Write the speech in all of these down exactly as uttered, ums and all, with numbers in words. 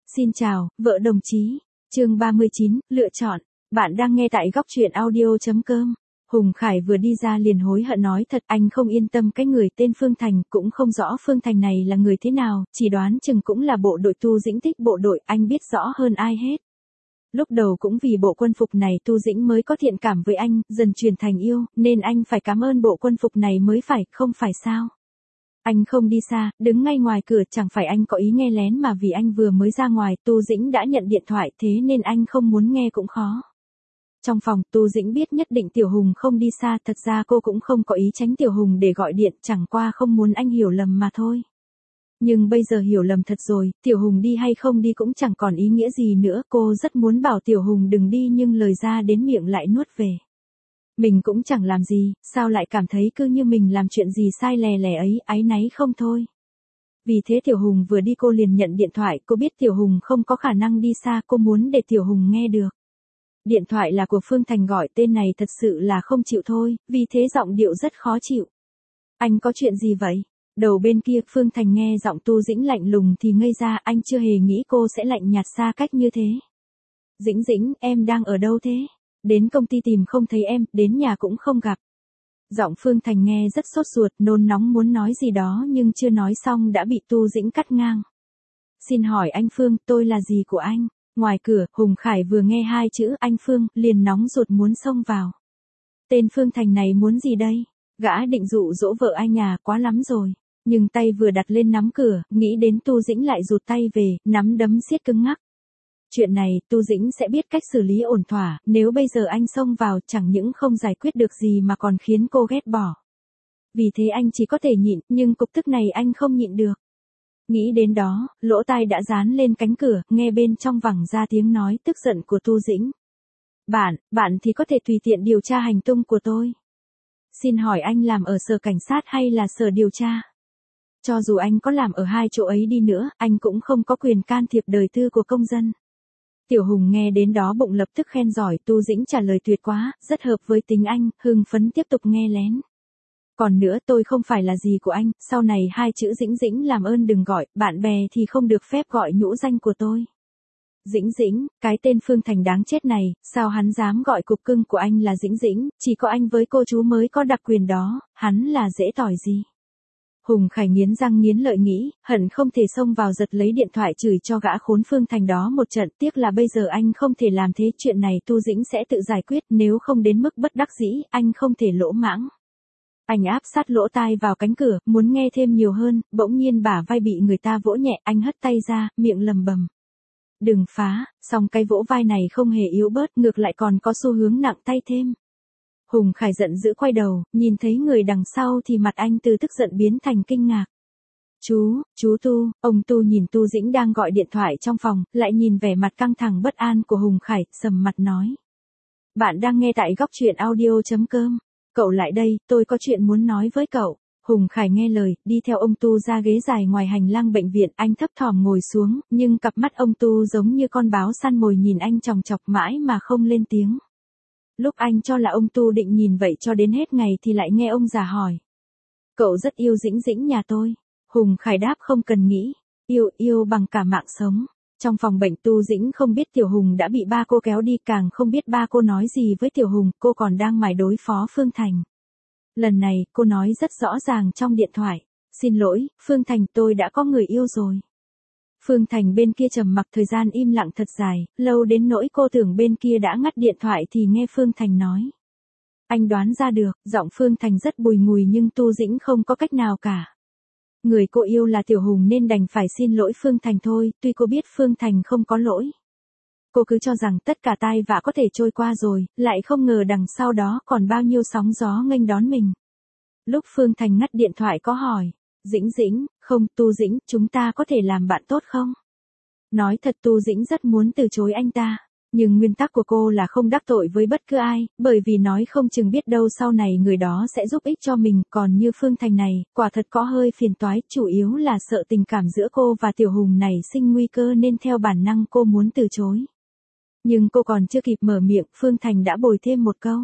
Xin chào, vợ đồng chí. Chương ba mươi chín, lựa chọn. Bạn đang nghe tại góc truyện audio chấm com. Hùng Khải vừa đi ra liền hối hận nói thật, anh không yên tâm cái người tên Phương Thành, cũng không rõ Phương Thành này là người thế nào, chỉ đoán chừng cũng là bộ đội Tu Dĩnh thích bộ đội, anh biết rõ hơn ai hết. Lúc đầu cũng vì bộ quân phục này Tu Dĩnh mới có thiện cảm với anh, dần truyền thành yêu, nên anh phải cảm ơn bộ quân phục này mới phải, không phải sao? Anh không đi xa, đứng ngay ngoài cửa, chẳng phải anh có ý nghe lén mà vì anh vừa mới ra ngoài, Tu Dĩnh đã nhận điện thoại, thế nên anh không muốn nghe cũng khó. Trong phòng, Tu Dĩnh biết nhất định Tiểu Hùng không đi xa, thật ra cô cũng không có ý tránh Tiểu Hùng để gọi điện, chẳng qua không muốn anh hiểu lầm mà thôi. Nhưng bây giờ hiểu lầm thật rồi, Tiểu Hùng đi hay không đi cũng chẳng còn ý nghĩa gì nữa, cô rất muốn bảo Tiểu Hùng đừng đi nhưng lời ra đến miệng lại nuốt về. Mình cũng chẳng làm gì, sao lại cảm thấy cứ như mình làm chuyện gì sai lè lè ấy, áy náy không thôi. Vì thế Tiểu Hùng vừa đi cô liền nhận điện thoại, cô biết Tiểu Hùng không có khả năng đi xa, cô muốn để Tiểu Hùng nghe được. Điện thoại là của Phương Thành gọi, tên này thật sự là không chịu thôi, vì thế giọng điệu rất khó chịu. Anh có chuyện gì vậy? Đầu bên kia Phương Thành nghe giọng Tu Dĩnh lạnh lùng thì ngây ra, anh chưa hề nghĩ cô sẽ lạnh nhạt xa cách như thế. Dĩnh Dĩnh, em đang ở đâu thế? Đến công ty tìm không thấy em, đến nhà cũng không gặp. Giọng Phương Thành nghe rất sốt ruột, nôn nóng muốn nói gì đó nhưng chưa nói xong đã bị Tu Dĩnh cắt ngang. Xin hỏi anh Phương, tôi là gì của anh? Ngoài cửa, Hùng Khải vừa nghe hai chữ anh Phương, liền nóng ruột muốn xông vào. Tên Phương Thành này muốn gì đây? Gã định dụ dỗ vợ anh à, quá lắm rồi. Nhưng tay vừa đặt lên nắm cửa, nghĩ đến Tu Dĩnh lại rụt tay về, nắm đấm siết cứng ngắc. Chuyện này, Tu Dĩnh sẽ biết cách xử lý ổn thỏa, nếu bây giờ anh xông vào chẳng những không giải quyết được gì mà còn khiến cô ghét bỏ. Vì thế anh chỉ có thể nhịn, nhưng cục tức này anh không nhịn được. Nghĩ đến đó, lỗ tai đã dán lên cánh cửa, nghe bên trong vẳng ra tiếng nói tức giận của Tu Dĩnh. Bạn, bạn thì có thể tùy tiện điều tra hành tung của tôi. Xin hỏi anh làm ở sở cảnh sát hay là sở điều tra? Cho dù anh có làm ở hai chỗ ấy đi nữa, anh cũng không có quyền can thiệp đời tư của công dân. Tiểu Hùng nghe đến đó bụng lập tức khen giỏi, Tu Dĩnh trả lời tuyệt quá, rất hợp với tính anh, hưng phấn tiếp tục nghe lén. Còn nữa tôi không phải là gì của anh, sau này hai chữ Dĩnh Dĩnh làm ơn đừng gọi, bạn bè thì không được phép gọi nhũ danh của tôi. Dĩnh Dĩnh, cái tên Phương Thành đáng chết này, sao hắn dám gọi cục cưng của anh là Dĩnh Dĩnh, chỉ có anh với cô chú mới có đặc quyền đó, hắn là dễ tỏi gì. Hùng Khải nghiến răng nghiến lợi nghĩ, hận không thể xông vào giật lấy điện thoại chửi cho gã khốn Phương Thành đó một trận, tiếc là bây giờ anh không thể làm thế, chuyện này Tu Dĩnh sẽ tự giải quyết, nếu không đến mức bất đắc dĩ, anh không thể lỗ mãng. Anh áp sát lỗ tai vào cánh cửa, muốn nghe thêm nhiều hơn, bỗng nhiên bả vai bị người ta vỗ nhẹ, anh hất tay ra, miệng lầm bầm. Đừng phá, song cái vỗ vai này không hề yếu bớt, ngược lại còn có xu hướng nặng tay thêm. Hùng Khải giận dữ quay đầu, nhìn thấy người đằng sau thì mặt anh từ tức giận biến thành kinh ngạc. Chú, chú Tu, ông Tu nhìn Tu Dĩnh đang gọi điện thoại trong phòng, lại nhìn vẻ mặt căng thẳng bất an của Hùng Khải, sầm mặt nói. Bạn đang nghe tại góc truyện audio chấm com. Cậu lại đây, tôi có chuyện muốn nói với cậu. Hùng Khải nghe lời, đi theo ông Tu ra ghế dài ngoài hành lang bệnh viện, anh thấp thỏm ngồi xuống, nhưng cặp mắt ông Tu giống như con báo săn mồi nhìn anh chòng chọc mãi mà không lên tiếng. Lúc anh cho là ông Tu định nhìn vậy cho đến hết ngày thì lại nghe ông già hỏi. Cậu rất yêu Dĩnh Dĩnh nhà tôi. Hùng Khải đáp không cần nghĩ. Yêu, yêu bằng cả mạng sống. Trong phòng bệnh Tu Dĩnh không biết Tiểu Hùng đã bị ba cô kéo đi, càng không biết ba cô nói gì với Tiểu Hùng, cô còn đang mải đối phó Phương Thành. Lần này, cô nói rất rõ ràng trong điện thoại. Xin lỗi, Phương Thành, tôi đã có người yêu rồi. Phương Thành bên kia trầm mặc thời gian im lặng thật dài, lâu đến nỗi cô tưởng bên kia đã ngắt điện thoại thì nghe Phương Thành nói. Anh đoán ra được, giọng Phương Thành rất bùi ngùi nhưng Tu Dĩnh không có cách nào cả. Người cô yêu là Tiểu Hùng nên đành phải xin lỗi Phương Thành thôi, tuy cô biết Phương Thành không có lỗi. Cô cứ cho rằng tất cả tai vạ có thể trôi qua rồi, lại không ngờ đằng sau đó còn bao nhiêu sóng gió nghênh đón mình. Lúc Phương Thành ngắt điện thoại có hỏi. Dĩnh Dĩnh, không, Tu Dĩnh, chúng ta có thể làm bạn tốt không? Nói thật Tu Dĩnh rất muốn từ chối anh ta, nhưng nguyên tắc của cô là không đắc tội với bất cứ ai, bởi vì nói không chừng biết đâu sau này người đó sẽ giúp ích cho mình, còn như Phương Thành này, quả thật có hơi phiền toái, chủ yếu là sợ tình cảm giữa cô và Tiểu Hùng này sinh nguy cơ nên theo bản năng cô muốn từ chối. Nhưng cô còn chưa kịp mở miệng, Phương Thành đã bồi thêm một câu.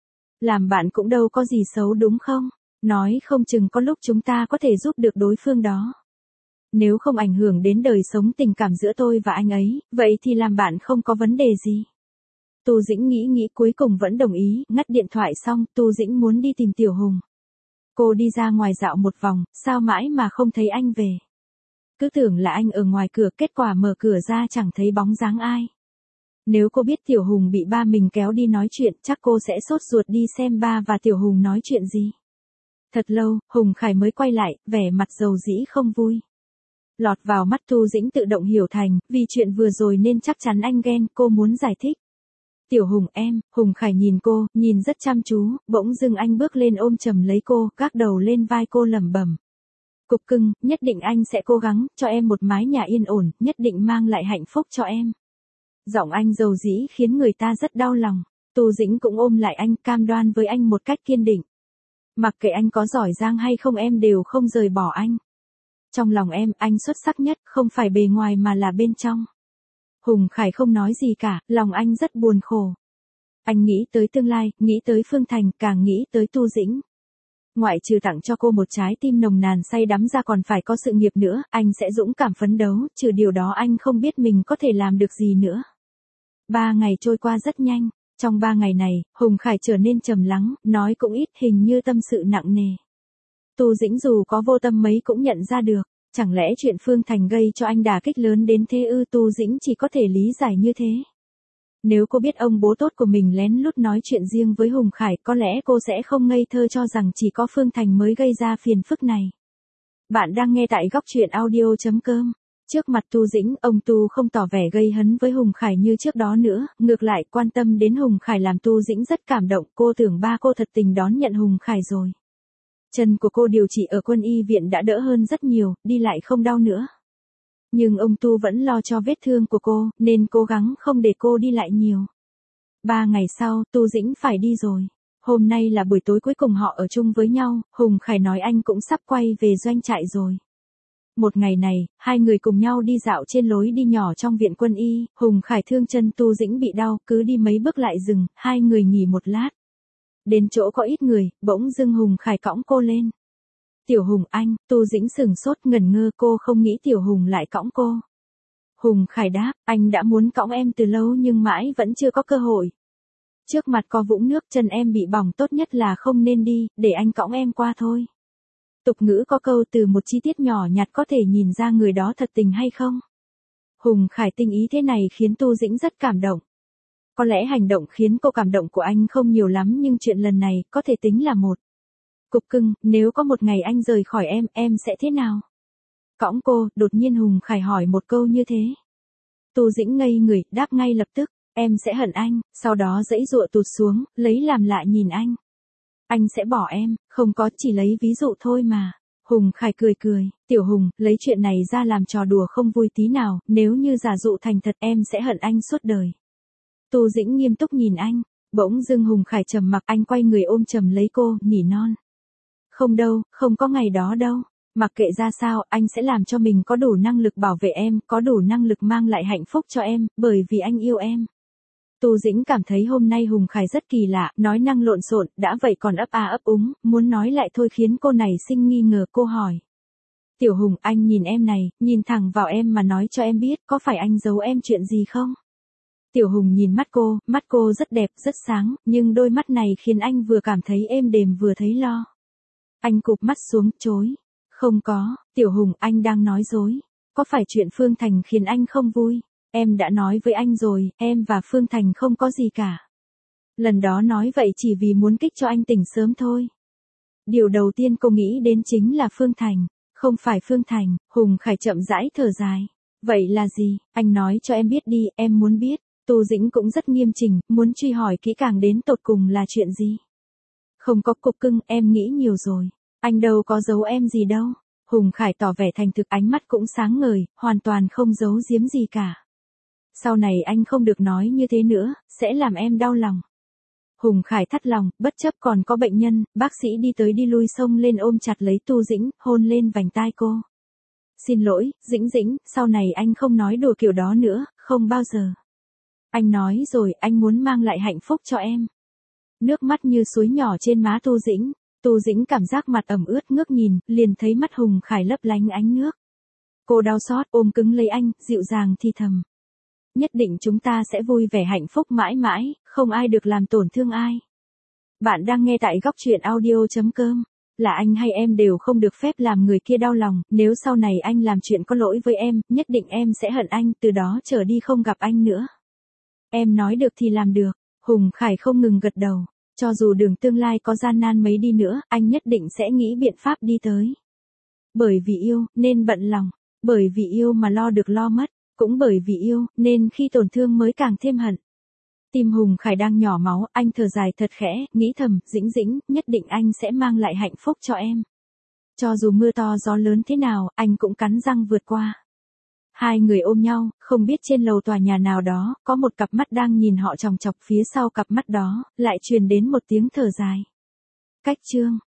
Làm bạn cũng đâu có gì xấu đúng không? Nói không chừng có lúc chúng ta có thể giúp được đối phương đó. Nếu không ảnh hưởng đến đời sống tình cảm giữa tôi và anh ấy, vậy thì làm bạn không có vấn đề gì. Tu Dĩnh nghĩ nghĩ cuối cùng vẫn đồng ý, ngắt điện thoại xong, Tu Dĩnh muốn đi tìm Tiểu Hùng. Cô đi ra ngoài dạo một vòng, sao mãi mà không thấy anh về. Cứ tưởng là anh ở ngoài cửa, kết quả mở cửa ra chẳng thấy bóng dáng ai. Nếu cô biết Tiểu Hùng bị ba mình kéo đi nói chuyện, chắc cô sẽ sốt ruột đi xem ba và Tiểu Hùng nói chuyện gì. Thật lâu, Hùng Khải mới quay lại, vẻ mặt dầu dĩ không vui. Lọt vào mắt Tu Dĩnh tự động hiểu thành, vì chuyện vừa rồi nên chắc chắn anh ghen, cô muốn giải thích. Tiểu Hùng em, Hùng Khải nhìn cô, nhìn rất chăm chú, bỗng dưng anh bước lên ôm chầm lấy cô, gác đầu lên vai cô lẩm bẩm. Cục cưng, nhất định anh sẽ cố gắng, cho em một mái nhà yên ổn, nhất định mang lại hạnh phúc cho em. Giọng anh dầu dĩ khiến người ta rất đau lòng. Tu Dĩnh cũng ôm lại anh, cam đoan với anh một cách kiên định. Mặc kệ anh có giỏi giang hay không em đều không rời bỏ anh. Trong lòng em, anh xuất sắc nhất, không phải bề ngoài mà là bên trong. Hùng Khải không nói gì cả, lòng anh rất buồn khổ. Anh nghĩ tới tương lai, nghĩ tới Phương Thành, càng nghĩ tới Tu Dĩnh. Ngoại trừ tặng cho cô một trái tim nồng nàn say đắm ra còn phải có sự nghiệp nữa, anh sẽ dũng cảm phấn đấu, trừ điều đó anh không biết mình có thể làm được gì nữa. Ba ngày trôi qua rất nhanh. Trong ba ngày này, Hùng Khải trở nên trầm lắng, nói cũng ít, hình như tâm sự nặng nề. Tu Dĩnh dù có vô tâm mấy cũng nhận ra được. Chẳng lẽ chuyện Phương Thành gây cho anh đả kích lớn đến thế ư? Tu Dĩnh chỉ có thể lý giải như thế. Nếu cô biết ông bố tốt của mình lén lút nói chuyện riêng với Hùng Khải, có lẽ cô sẽ không ngây thơ cho rằng chỉ có Phương Thành mới gây ra phiền phức này. Bạn đang nghe tại góc truyện audio chấm com. Trước mặt Tu Dĩnh, ông Tu không tỏ vẻ gây hấn với Hùng Khải như trước đó nữa, ngược lại quan tâm đến Hùng Khải làm Tu Dĩnh rất cảm động, cô tưởng ba cô thật tình đón nhận Hùng Khải rồi. Chân của cô điều trị ở quân y viện đã đỡ hơn rất nhiều, đi lại không đau nữa. Nhưng ông Tu vẫn lo cho vết thương của cô, nên cố gắng không để cô đi lại nhiều. Ba ngày sau, Tu Dĩnh phải đi rồi. Hôm nay là buổi tối cuối cùng họ ở chung với nhau, Hùng Khải nói anh cũng sắp quay về doanh trại rồi. Một ngày này, hai người cùng nhau đi dạo trên lối đi nhỏ trong viện quân y, Hùng Khải thương chân Tu Dĩnh bị đau, cứ đi mấy bước lại dừng, hai người nghỉ một lát. Đến chỗ có ít người, bỗng dưng Hùng Khải cõng cô lên. Tiểu Hùng anh, Tu Dĩnh sửng sốt ngẩn ngơ, cô không nghĩ Tiểu Hùng lại cõng cô. Hùng Khải đáp, anh đã muốn cõng em từ lâu nhưng mãi vẫn chưa có cơ hội. Trước mặt có vũng nước, chân em bị bỏng, tốt nhất là không nên đi, để anh cõng em qua thôi. Tục ngữ có câu từ một chi tiết nhỏ nhặt có thể nhìn ra người đó thật tình hay không. Hùng Khải tinh ý thế này khiến Tu Dĩnh rất cảm động. Có lẽ hành động khiến cô cảm động của anh không nhiều lắm nhưng chuyện lần này có thể tính là một. Cục cưng, nếu có một ngày anh rời khỏi em, em sẽ thế nào? Cõng cô, đột nhiên Hùng Khải hỏi một câu như thế. Tu Dĩnh ngây người, đáp ngay lập tức, em sẽ hận anh, sau đó giãy giụa tụt xuống, lấy làm lạ nhìn anh. Anh sẽ bỏ em, không có, chỉ lấy ví dụ thôi mà. Hùng Khải cười cười, Tiểu Hùng, lấy chuyện này ra làm trò đùa không vui tí nào, nếu như giả dụ thành thật em sẽ hận anh suốt đời. Tu Dĩnh nghiêm túc nhìn anh, bỗng dưng Hùng Khải trầm mặc, anh quay người ôm chầm lấy cô, nỉ non. Không đâu, không có ngày đó đâu, mặc kệ ra sao, anh sẽ làm cho mình có đủ năng lực bảo vệ em, có đủ năng lực mang lại hạnh phúc cho em, bởi vì anh yêu em. Tu Dĩnh cảm thấy hôm nay Hùng Khải rất kỳ lạ, nói năng lộn xộn, đã vậy còn ấp a ấp úng, muốn nói lại thôi khiến cô này sinh nghi ngờ, cô hỏi. Tiểu Hùng, anh nhìn em này, nhìn thẳng vào em mà nói cho em biết, có phải anh giấu em chuyện gì không? Tiểu Hùng nhìn mắt cô, mắt cô rất đẹp, rất sáng, nhưng đôi mắt này khiến anh vừa cảm thấy êm đềm vừa thấy lo. Anh cụp mắt xuống, chối. Không có, Tiểu Hùng, anh đang nói dối. Có phải chuyện Phương Thành khiến anh không vui? Em đã nói với anh rồi, em và Phương Thành không có gì cả. Lần đó nói vậy chỉ vì muốn kích cho anh tỉnh sớm thôi. Điều đầu tiên cô nghĩ đến chính là Phương Thành. Không phải Phương Thành, Hùng Khải chậm rãi thở dài. Vậy là gì? Anh nói cho em biết đi, em muốn biết. Tu Dĩnh cũng rất nghiêm chỉnh, muốn truy hỏi kỹ càng đến tột cùng là chuyện gì. Không có, cục cưng, em nghĩ nhiều rồi. Anh đâu có giấu em gì đâu. Hùng Khải tỏ vẻ thành thực, ánh mắt cũng sáng ngời, hoàn toàn không giấu giếm gì cả. Sau này anh không được nói như thế nữa, sẽ làm em đau lòng. Hùng Khải thắt lòng, bất chấp còn có bệnh nhân, bác sĩ đi tới đi lui xông lên ôm chặt lấy Tu Dĩnh, hôn lên vành tai cô. Xin lỗi, Dĩnh Dĩnh, sau này anh không nói đùa kiểu đó nữa, không bao giờ. Anh nói rồi, anh muốn mang lại hạnh phúc cho em. Nước mắt như suối nhỏ trên má Tu Dĩnh. Tu Dĩnh cảm giác mặt ẩm ướt, ngước nhìn, liền thấy mắt Hùng Khải lấp lánh ánh nước. Cô đau xót ôm cứng lấy anh, dịu dàng thì thầm. Nhất định chúng ta sẽ vui vẻ hạnh phúc mãi mãi, không ai được làm tổn thương ai. Bạn đang nghe tại góc truyện audio.com. Là anh hay em đều không được phép làm người kia đau lòng, nếu sau này anh làm chuyện có lỗi với em, nhất định em sẽ hận anh, từ đó trở đi không gặp anh nữa. Em nói được thì làm được. Hùng Khải không ngừng gật đầu. Cho dù đường tương lai có gian nan mấy đi nữa, anh nhất định sẽ nghĩ biện pháp đi tới. Bởi vì yêu, nên bận lòng. Bởi vì yêu mà lo được lo mất. Cũng bởi vì yêu, nên khi tổn thương mới càng thêm hận. Tim Hùng Khải đang nhỏ máu, anh thở dài thật khẽ, nghĩ thầm, Dĩnh Dĩnh, nhất định anh sẽ mang lại hạnh phúc cho em. Cho dù mưa to gió lớn thế nào, anh cũng cắn răng vượt qua. Hai người ôm nhau, không biết trên lầu tòa nhà nào đó, có một cặp mắt đang nhìn họ chòng chọc, phía sau cặp mắt đó, lại truyền đến một tiếng thở dài. Cách chương.